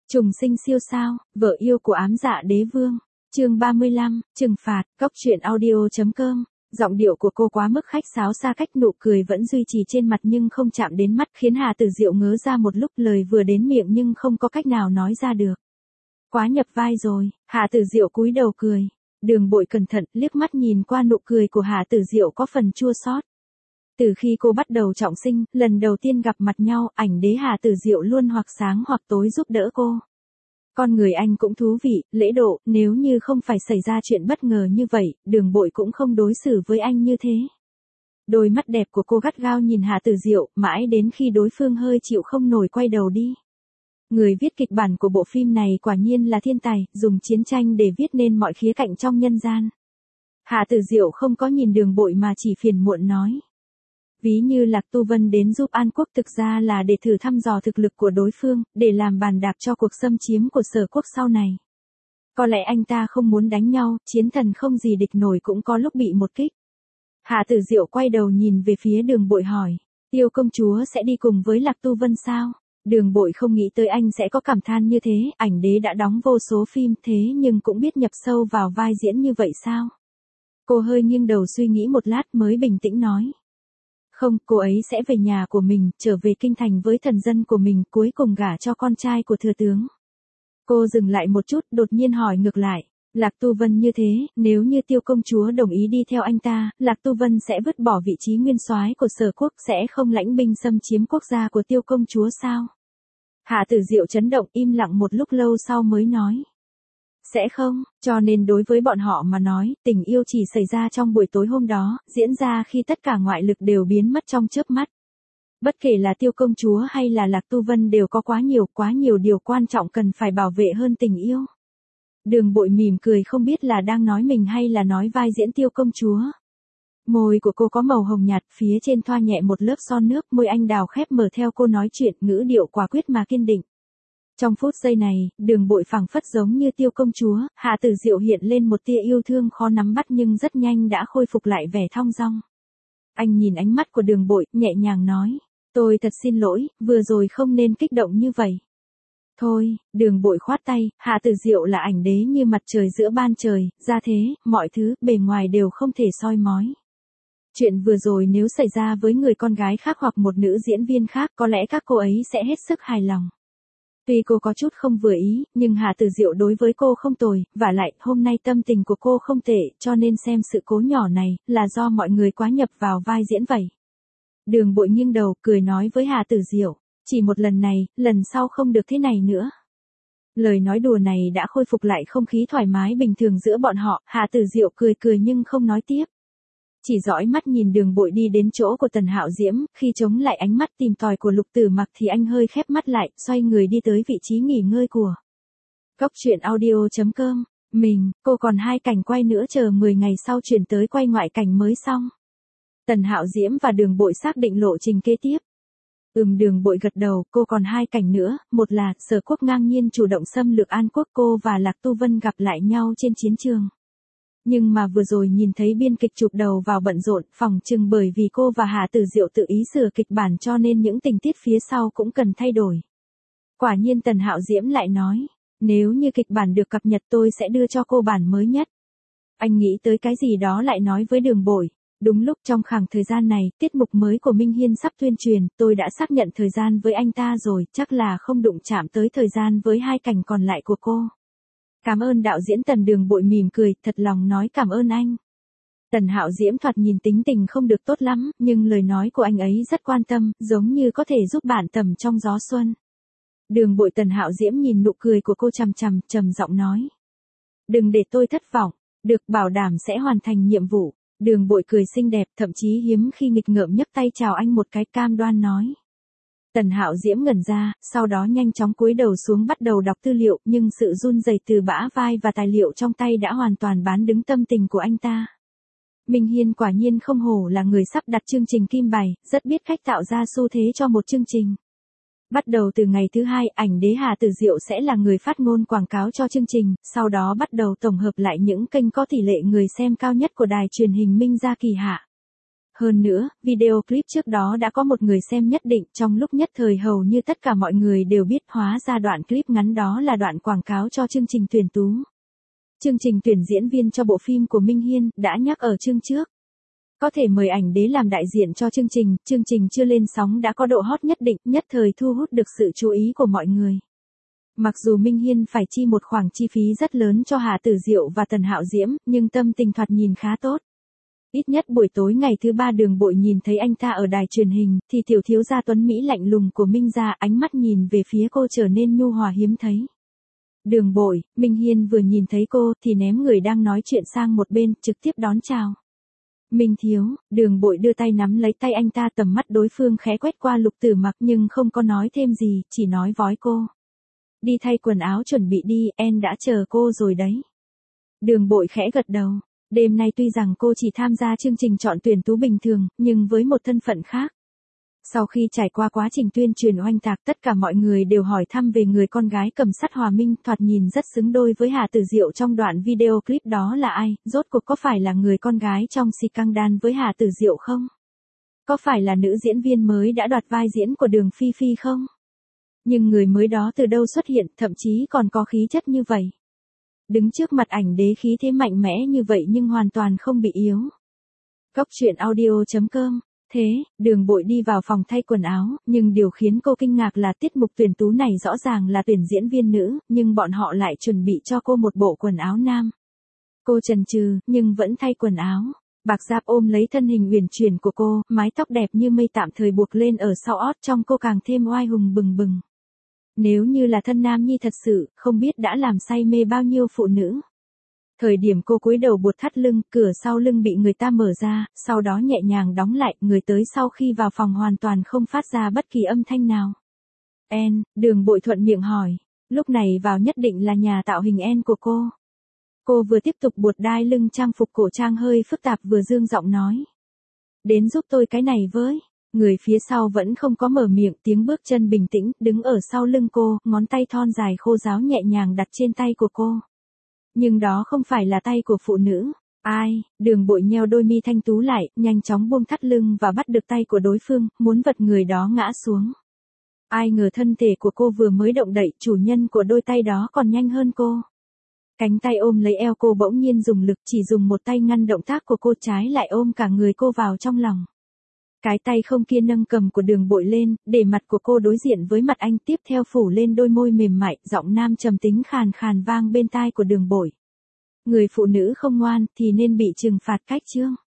Trùng sinh siêu sao, vợ yêu của ám dạ đế vương. Chương 35, trừng phạt, góc truyện audio.com. Giọng điệu của cô quá mức khách sáo xa cách, nụ cười vẫn duy trì trên mặt nhưng không chạm đến mắt, khiến Hà Tử Diệu ngớ ra một lúc, lời vừa đến miệng nhưng không có cách nào nói ra được. Quá nhập vai rồi, Hà Tử Diệu cúi đầu cười. Đường Bội cẩn thận liếc mắt nhìn qua nụ cười của Hà Tử Diệu có phần chua xót. Từ khi cô bắt đầu trọng sinh, lần đầu tiên gặp mặt nhau, ảnh đế Hà Tử Diệu luôn hoặc sáng hoặc tối giúp đỡ cô. Con người anh cũng thú vị, lễ độ, nếu như không phải xảy ra chuyện bất ngờ như vậy, Đường Bội cũng không đối xử với anh như thế. Đôi mắt đẹp của cô gắt gao nhìn Hà Tử Diệu, mãi đến khi đối phương hơi chịu không nổi quay đầu đi. Người viết kịch bản của bộ phim này quả nhiên là thiên tài, dùng chiến tranh để viết nên mọi khía cạnh trong nhân gian. Hà Tử Diệu không có nhìn Đường Bội mà chỉ phiền muộn nói. Ví như Lạc Tu Vân đến giúp An Quốc thực ra là để thử thăm dò thực lực của đối phương, để làm bàn đạp cho cuộc xâm chiếm của Sở Quốc sau này. Có lẽ anh ta không muốn đánh nhau, chiến thần không gì địch nổi cũng có lúc bị một kích. Hạ Tử Diệu quay đầu nhìn về phía Đường Bội hỏi, Tiêu công chúa sẽ đi cùng với Lạc Tu Vân sao? Đường Bội không nghĩ tới anh sẽ có cảm than như thế, ảnh đế đã đóng vô số phim thế nhưng cũng biết nhập sâu vào vai diễn như vậy sao? Cô hơi nghiêng đầu suy nghĩ một lát mới bình tĩnh nói. Không, cô ấy sẽ về nhà của mình, trở về kinh thành với thần dân của mình, cuối cùng gả cho con trai của thừa tướng. Cô dừng lại một chút, đột nhiên hỏi ngược lại, Lạc Tu Vân như thế, nếu như Tiêu công chúa đồng ý đi theo anh ta, Lạc Tu Vân sẽ vứt bỏ vị trí nguyên soái của Sở Quốc, sẽ không lãnh binh xâm chiếm quốc gia của Tiêu công chúa sao? Hạ Tử Diệu chấn động, im lặng một lúc lâu sau mới nói. Sẽ không, cho nên đối với bọn họ mà nói, tình yêu chỉ xảy ra trong buổi tối hôm đó, diễn ra khi tất cả ngoại lực đều biến mất trong chớp mắt. Bất kể là Tiêu công chúa hay là Lạc Tu Vân đều có quá nhiều điều quan trọng cần phải bảo vệ hơn tình yêu. Đường Bội mỉm cười không biết là đang nói mình hay là nói vai diễn Tiêu công chúa. Môi của cô có màu hồng nhạt, phía trên thoa nhẹ một lớp son nước, môi anh đào khép mở theo cô nói chuyện, ngữ điệu quả quyết mà kiên định. Trong phút giây này, Đường Bội phảng phất giống như Tiêu công chúa, Hạ Tử Diệu hiện lên một tia yêu thương khó nắm bắt nhưng rất nhanh đã khôi phục lại vẻ thong dong. Anh nhìn ánh mắt của Đường Bội, nhẹ nhàng nói, tôi thật xin lỗi, vừa rồi không nên kích động như vậy. Thôi, Đường Bội khoát tay, Hạ Tử Diệu là ảnh đế như mặt trời giữa ban trời, ra thế, mọi thứ, bề ngoài đều không thể soi mói. Chuyện vừa rồi nếu xảy ra với người con gái khác hoặc một nữ diễn viên khác, có lẽ các cô ấy sẽ hết sức hài lòng. Tuy cô có chút không vừa ý, nhưng Hà Tử Diệu đối với cô không tồi, vả lại, hôm nay tâm tình của cô không tệ, cho nên xem sự cố nhỏ này, là do mọi người quá nhập vào vai diễn vậy. Đường Bội nghiêng đầu, cười nói với Hà Tử Diệu, chỉ một lần này, lần sau không được thế này nữa. Lời nói đùa này đã khôi phục lại không khí thoải mái bình thường giữa bọn họ, Hà Tử Diệu cười nhưng không nói tiếp. Chỉ dõi mắt nhìn Đường Bội đi đến chỗ của Tần Hạo Diễm, khi chống lại ánh mắt tìm tòi của Lục Tử Mặc thì anh hơi khép mắt lại, xoay người đi tới vị trí nghỉ ngơi của góc truyện audio.com. Cô còn 2 cảnh quay nữa, chờ 10 ngày sau chuyển tới quay ngoại cảnh mới xong. Tần Hạo Diễm và Đường Bội xác định lộ trình kế tiếp. Đường Bội gật đầu, cô còn 2 cảnh nữa, một là Sở Quốc ngang nhiên chủ động xâm lược An Quốc, cô và Lạc Tu Vân gặp lại nhau trên chiến trường. Nhưng mà vừa rồi nhìn thấy biên kịch chụp đầu vào bận rộn, phỏng chừng bởi vì cô và Hà Tử Diệu tự ý sửa kịch bản cho nên những tình tiết phía sau cũng cần thay đổi. Quả nhiên Tần Hạo Diễm lại nói, nếu như kịch bản được cập nhật tôi sẽ đưa cho cô bản mới nhất. Anh nghĩ tới cái gì đó lại nói với Đường Bội, đúng lúc trong khoảng thời gian này, tiết mục mới của Minh Hiên sắp tuyên truyền, tôi đã xác nhận thời gian với anh ta rồi, chắc là không đụng chạm tới thời gian với 2 cảnh còn lại của cô. Cảm ơn đạo diễn Tần. Đường Bội mỉm cười, thật lòng nói cảm ơn anh. Tần Hạo Diễm thoạt nhìn tính tình không được tốt lắm, nhưng lời nói của anh ấy rất quan tâm, giống như có thể giúp bạn tầm trong gió xuân. Đường Bội. Tần Hạo Diễm nhìn nụ cười của cô trầm giọng nói. Đừng để tôi thất vọng, được, bảo đảm sẽ hoàn thành nhiệm vụ. Đường Bội cười xinh đẹp, thậm chí hiếm khi nghịch ngợm nhấc tay chào anh một cái, cam đoan nói. Tần Hạo Diễm ngẩn ra, sau đó nhanh chóng cúi đầu xuống bắt đầu đọc tư liệu, nhưng sự run rẩy từ bã vai và tài liệu trong tay đã hoàn toàn bán đứng tâm tình của anh ta. Minh Hiên quả nhiên không hổ là người sắp đặt chương trình kim bài, rất biết cách tạo ra xu thế cho một chương trình. Bắt đầu từ ngày thứ 2, ảnh đế Hà Tử Diệu sẽ là người phát ngôn quảng cáo cho chương trình, sau đó bắt đầu tổng hợp lại những kênh có tỷ lệ người xem cao nhất của đài truyền hình Minh Gia kỳ hạ. Hơn nữa, video clip trước đó đã có một người xem nhất định, trong lúc nhất thời hầu như tất cả mọi người đều biết, hóa ra đoạn clip ngắn đó là đoạn quảng cáo cho chương trình tuyển tú. Chương trình tuyển diễn viên cho bộ phim của Minh Hiên, đã nhắc ở chương trước. Có thể mời ảnh đế làm đại diện cho chương trình chưa lên sóng đã có độ hot nhất định, nhất thời thu hút được sự chú ý của mọi người. Mặc dù Minh Hiên phải chi một khoản chi phí rất lớn cho Hà Tử Diệu và Tần Hạo Diễm, nhưng tâm tình thoạt nhìn khá tốt. Ít nhất buổi tối ngày thứ 3 Đường Bội nhìn thấy anh ta ở đài truyền hình, thì tiểu thiếu gia tuấn Mỹ lạnh lùng của Minh gia, ánh mắt nhìn về phía cô trở nên nhu hòa hiếm thấy. Đường Bội, Minh Hiên vừa nhìn thấy cô thì ném người đang nói chuyện sang một bên, trực tiếp đón chào. Minh thiếu, Đường Bội đưa tay nắm lấy tay anh ta, tầm mắt đối phương khẽ quét qua Lục Tử Mặc nhưng không có nói thêm gì, chỉ nói vói cô. Đi thay quần áo chuẩn bị đi, em đã chờ cô rồi đấy. Đường Bội khẽ gật đầu. Đêm nay tuy rằng cô chỉ tham gia chương trình chọn tuyển tú bình thường, nhưng với một thân phận khác. Sau khi trải qua quá trình tuyên truyền oanh tạc, tất cả mọi người đều hỏi thăm về người con gái cầm sắt Hòa Minh, thoạt nhìn rất xứng đôi với Hà Tử Diệu trong đoạn video clip đó là ai, rốt cuộc có phải là người con gái trong scandal với Hà Tử Diệu không? Có phải là nữ diễn viên mới đã đoạt vai diễn của Đường Phi Phi không? Nhưng người mới đó từ đâu xuất hiện, thậm chí còn có khí chất như vậy. Đứng trước mặt ảnh đế khí thế mạnh mẽ như vậy nhưng hoàn toàn không bị yếu. Góc truyện audio.com. Thế, Đường Bội đi vào phòng thay quần áo, nhưng điều khiến cô kinh ngạc là tiết mục tuyển tú này rõ ràng là tuyển diễn viên nữ, nhưng bọn họ lại chuẩn bị cho cô một bộ quần áo nam. Cô chần chừ, nhưng vẫn thay quần áo. Bạc Giáp ôm lấy thân hình uyển chuyển của cô, mái tóc đẹp như mây tạm thời buộc lên ở sau ót, trông cô càng thêm oai hùng bừng bừng. Nếu như là thân nam nhi thật sự, không biết đã làm say mê bao nhiêu phụ nữ. Thời điểm cô cúi đầu buột thắt lưng, cửa sau lưng bị người ta mở ra, sau đó nhẹ nhàng đóng lại, người tới sau khi vào phòng hoàn toàn không phát ra bất kỳ âm thanh nào. Đường Bội thuận miệng hỏi, lúc này vào nhất định là nhà tạo hình của cô. Cô vừa tiếp tục buột đai lưng trang phục cổ trang hơi phức tạp vừa dương giọng nói. Đến giúp tôi cái này với. Người phía sau vẫn không có mở miệng, tiếng bước chân bình tĩnh, đứng ở sau lưng cô, ngón tay thon dài khô ráo nhẹ nhàng đặt trên tay của cô. Nhưng đó không phải là tay của phụ nữ. Ai? Đường Bội nheo đôi mi thanh tú lại, nhanh chóng buông thắt lưng và bắt được tay của đối phương, muốn vật người đó ngã xuống. Ai ngờ thân thể của cô vừa mới động đậy, chủ nhân của đôi tay đó còn nhanh hơn cô. Cánh tay ôm lấy eo cô bỗng nhiên dùng lực, chỉ dùng một tay ngăn động tác của cô, trái lại ôm cả người cô vào trong lòng. Cái tay không kia nâng cầm của Đường Bội lên, để mặt của cô đối diện với mặt anh, tiếp theo phủ lên đôi môi mềm mại, giọng nam trầm tính khàn khàn vang bên tai của Đường Bội. Người phụ nữ không ngoan thì nên bị trừng phạt cách chương.